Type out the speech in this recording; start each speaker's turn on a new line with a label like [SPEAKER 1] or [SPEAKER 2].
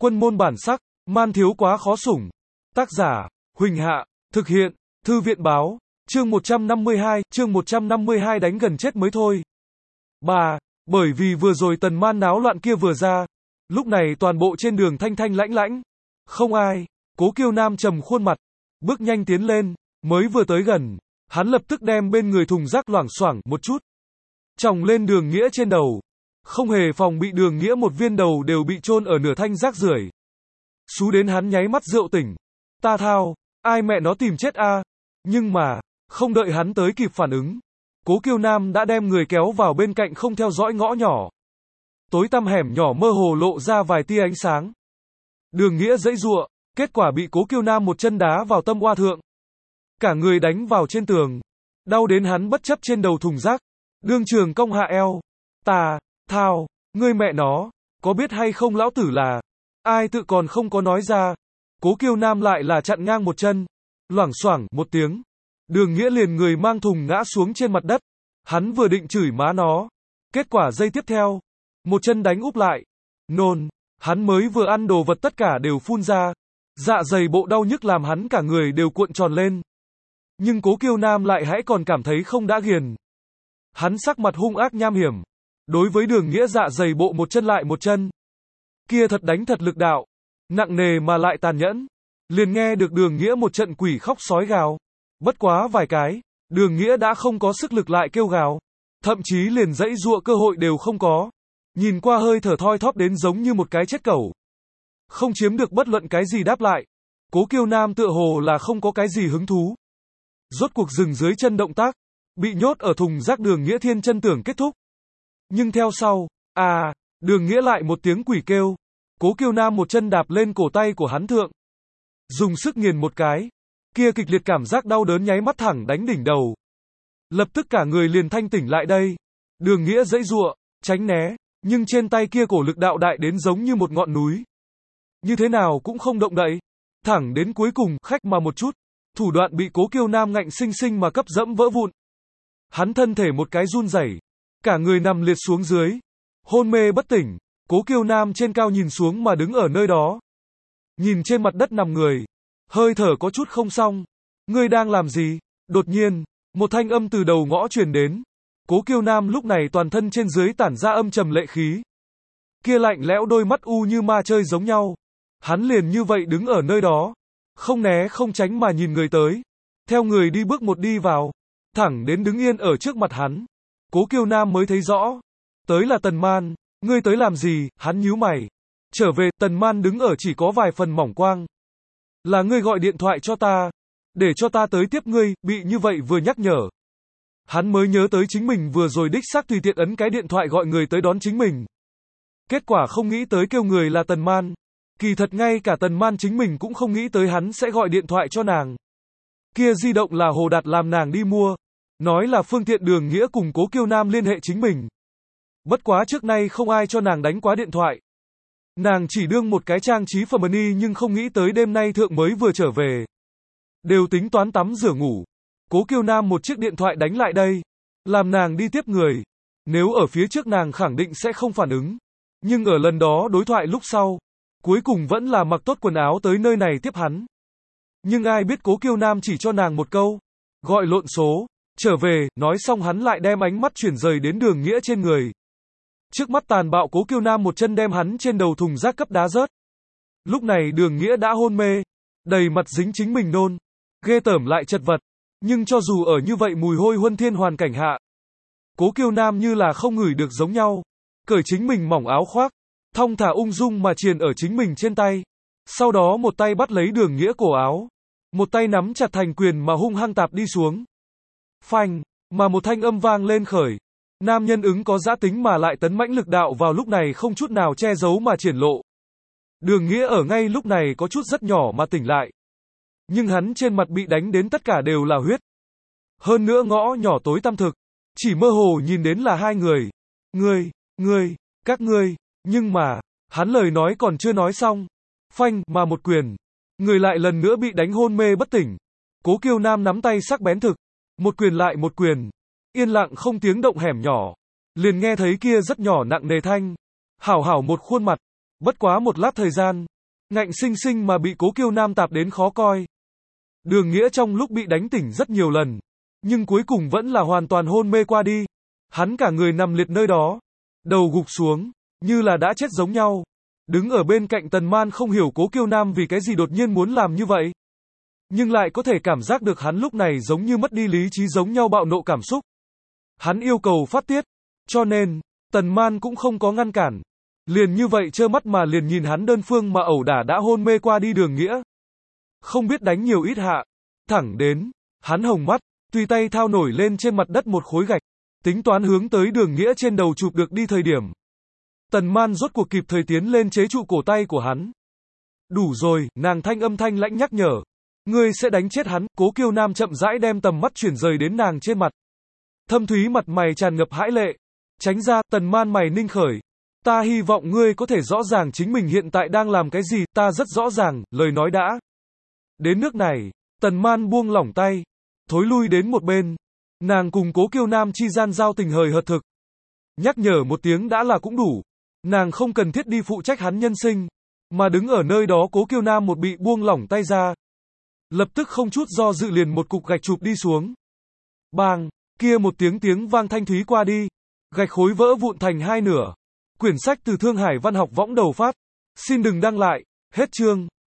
[SPEAKER 1] Quân môn bản sắc, man thiếu quá khó sủng. Tác giả, Huỳnh Hạ, thực hiện, Thư viện báo, chương 152 đánh gần chết mới thôi. 3. Bởi vì vừa rồi tần man náo loạn kia vừa ra, lúc này toàn bộ trên đường thanh thanh lãnh lãnh, không ai. Cố Kiêu Nam trầm khuôn mặt, bước nhanh tiến lên, mới vừa tới gần, hắn lập tức đem bên người thùng rác loảng xoảng một chút, chồng lên Đường Nghĩa trên đầu. Không hề phòng bị, Đường Nghĩa một viên đầu đều bị chôn ở nửa thanh rác rưởi. Xú đến hắn nháy mắt rượu tỉnh. Ta thao, ai mẹ nó tìm chết a? Nhưng mà, không đợi hắn tới kịp phản ứng, Cố Kiêu Nam đã đem người kéo vào bên cạnh không theo dõi ngõ nhỏ. Tối tăm hẻm nhỏ mơ hồ lộ ra vài tia ánh sáng. Đường Nghĩa giãy giụa, kết quả bị Cố Kiêu Nam một chân đá vào tâm oa thượng. Cả người đánh vào trên tường, đau đến hắn bất chấp trên đầu thùng rác, đương trường cong hạ eo. Ta thao, ngươi mẹ nó, có biết hay không lão tử là ai tự còn không có nói ra. Cố Kiêu Nam lại là chặn ngang một chân, loảng xoảng một tiếng, Đường Nghĩa liền người mang thùng ngã xuống trên mặt đất. Hắn vừa định chửi má nó, kết quả giây tiếp theo, một chân đánh úp lại. Nôn, hắn mới vừa ăn đồ vật tất cả đều phun ra, dạ dày bộ đau nhức làm hắn cả người đều cuộn tròn lên. Nhưng Cố Kiêu Nam lại hãy còn cảm thấy không đã ghiền. Hắn sắc mặt hung ác nham hiểm, đối với Đường Nghĩa dạ dày bộ một chân lại một chân. Kia thật đánh thật lực đạo, nặng nề mà lại tàn nhẫn. Liền nghe được Đường Nghĩa một trận quỷ khóc sói gào. Bất quá vài cái, Đường Nghĩa đã không có sức lực lại kêu gào, thậm chí liền giãy giụa cơ hội đều không có. Nhìn qua hơi thở thoi thóp đến giống như một cái chết cẩu, không chiếm được bất luận cái gì đáp lại. Cố Kiêu Nam tựa hồ là không có cái gì hứng thú, rốt cuộc dừng dưới chân động tác, bị nhốt ở thùng rác. Đường Nghĩa thiên chân tưởng kết thúc, nhưng theo sau, Đường Nghĩa lại một tiếng quỷ kêu. Cố Kiêu Nam một chân đạp lên cổ tay của hắn thượng, dùng sức nghiền một cái, kia kịch liệt cảm giác đau đớn nháy mắt thẳng đánh đỉnh đầu. Lập tức cả người liền thanh tỉnh lại đây. Đường Nghĩa giãy giụa, tránh né, nhưng trên tay kia cổ lực đạo đại đến giống như một ngọn núi, như thế nào cũng không động đậy. Thẳng đến cuối cùng, khách mà một chút, thủ đoạn bị Cố Kiêu Nam ngạnh sinh sinh mà cấp dẫm vỡ vụn. Hắn thân thể một cái run rẩy, cả người nằm liệt xuống dưới, hôn mê bất tỉnh. Cố Kiêu Nam trên cao nhìn xuống mà đứng ở nơi đó, nhìn trên mặt đất nằm người, hơi thở có chút không xong. Ngươi đang làm gì? Đột nhiên, một thanh âm từ đầu ngõ truyền đến. Cố Kiêu Nam lúc này toàn thân trên dưới tản ra âm trầm lệ khí. Kia lạnh lẽo đôi mắt u như ma chơi giống nhau. Hắn liền như vậy đứng ở nơi đó, không né không tránh mà nhìn người tới. Theo người đi bước một đi vào, thẳng đến đứng yên ở trước mặt hắn. Cố Kiêu Nam mới thấy rõ, tới là Tần Man. Ngươi tới làm gì? Hắn nhíu mày. Trở về. Tần Man đứng ở chỉ có vài phần mỏng quang. Là ngươi gọi điện thoại cho ta, để cho ta tới tiếp ngươi. Bị như vậy vừa nhắc nhở, hắn mới nhớ tới chính mình vừa rồi đích xác tùy tiện ấn cái điện thoại gọi người tới đón chính mình. Kết quả không nghĩ tới kêu người là Tần Man. Kỳ thật ngay cả Tần Man chính mình cũng không nghĩ tới hắn sẽ gọi điện thoại cho nàng. Kia di động là Hồ Đạt làm nàng đi mua, nói là phương tiện Đường Nghĩa cùng Cố Kiêu Nam liên hệ chính mình. Bất quá trước nay không ai cho nàng đánh quá điện thoại. Nàng chỉ đương một cái trang trí phẩm y, nhưng không nghĩ tới đêm nay thượng mới vừa trở về, đều tính toán tắm rửa ngủ. Cố Kiêu Nam một chiếc điện thoại đánh lại đây, làm nàng đi tiếp người. Nếu ở phía trước nàng khẳng định sẽ không phản ứng, nhưng ở lần đó đối thoại lúc sau, cuối cùng vẫn là mặc tốt quần áo tới nơi này tiếp hắn. Nhưng ai biết Cố Kiêu Nam chỉ cho nàng một câu, gọi lộn số, trở về. Nói xong hắn lại đem ánh mắt chuyển rời đến Đường Nghĩa trên người. Trước mắt tàn bạo, Cố Kiêu Nam một chân đem hắn trên đầu thùng rác cấp đá rớt. Lúc này Đường Nghĩa đã hôn mê, đầy mặt dính chính mình nôn, ghê tởm lại chật vật. Nhưng cho dù ở như vậy mùi hôi huân thiên hoàn cảnh hạ, Cố Kiêu Nam như là không ngửi được giống nhau, cởi chính mình mỏng áo khoác, thong thả ung dung mà triền ở chính mình trên tay. Sau đó một tay bắt lấy Đường Nghĩa cổ áo, một tay nắm chặt thành quyền mà hung hăng tạp đi xuống. Phanh, mà một thanh âm vang lên khởi. Nam nhân ứng có dã tính mà lại tấn mãnh lực đạo vào lúc này không chút nào che giấu mà triển lộ. Đường Nghĩa ở ngay lúc này có chút rất nhỏ mà tỉnh lại. Nhưng hắn trên mặt bị đánh đến tất cả đều là huyết. Hơn nữa ngõ nhỏ tối tăm thực, chỉ mơ hồ nhìn đến là hai người. Ngươi, các ngươi. Nhưng mà, hắn lời nói còn chưa nói xong, phanh mà một quyền, người lại lần nữa bị đánh hôn mê bất tỉnh. Cố Kiêu Nam nắm tay sắc bén thực, một quyền lại một quyền, yên lặng không tiếng động hẻm nhỏ, liền nghe thấy kia rất nhỏ nặng nề thanh, hảo hảo một khuôn mặt. Bất quá một lát thời gian, ngạnh sinh sinh mà bị Cố Kiêu Nam tạp đến khó coi. Đường Nghĩa trong lúc bị đánh tỉnh rất nhiều lần, nhưng cuối cùng vẫn là hoàn toàn hôn mê qua đi. Hắn cả người nằm liệt nơi đó, đầu gục xuống, như là đã chết giống nhau. Đứng ở bên cạnh Tần Man không hiểu Cố Kiêu Nam vì cái gì đột nhiên muốn làm như vậy. Nhưng lại có thể cảm giác được hắn lúc này giống như mất đi lý trí giống nhau bạo nộ cảm xúc. Hắn yêu cầu phát tiết, cho nên, Tần Man cũng không có ngăn cản. Liền như vậy trơ mắt mà liền nhìn hắn đơn phương mà ẩu đả đã hôn mê qua đi Đường Nghĩa. Không biết đánh nhiều ít hạ, thẳng đến, hắn hồng mắt, tùy tay thao nổi lên trên mặt đất một khối gạch, tính toán hướng tới Đường Nghĩa trên đầu chụp được đi thời điểm. Tần Man rốt cuộc kịp thời tiến lên chế trụ cổ tay của hắn. Đủ rồi, nàng thanh âm thanh lãnh nhắc nhở. Ngươi sẽ đánh chết hắn. Cố Kiêu Nam chậm rãi đem tầm mắt chuyển rời đến nàng trên mặt. Thâm thúy mặt mày tràn ngập hãi lệ. Tránh ra, Tần Man mày ninh khởi. Ta hy vọng ngươi có thể rõ ràng chính mình hiện tại đang làm cái gì, ta rất rõ ràng, lời nói đã. Đến nước này, Tần Man buông lỏng tay, thối lui đến một bên. Nàng cùng Cố Kiêu Nam chi gian giao tình hời hợt thực. Nhắc nhở một tiếng đã là cũng đủ. Nàng không cần thiết đi phụ trách hắn nhân sinh, mà đứng ở nơi đó Cố Kiêu Nam một bị buông lỏng tay ra. Lập tức không chút do dự liền một cục gạch chụp đi xuống. Bang, kia một tiếng vang thanh thúy qua đi. Gạch khối vỡ vụn thành hai nửa. Quyển sách từ Thương Hải Văn học võng đầu phát. Xin đừng đăng lại. Hết chương.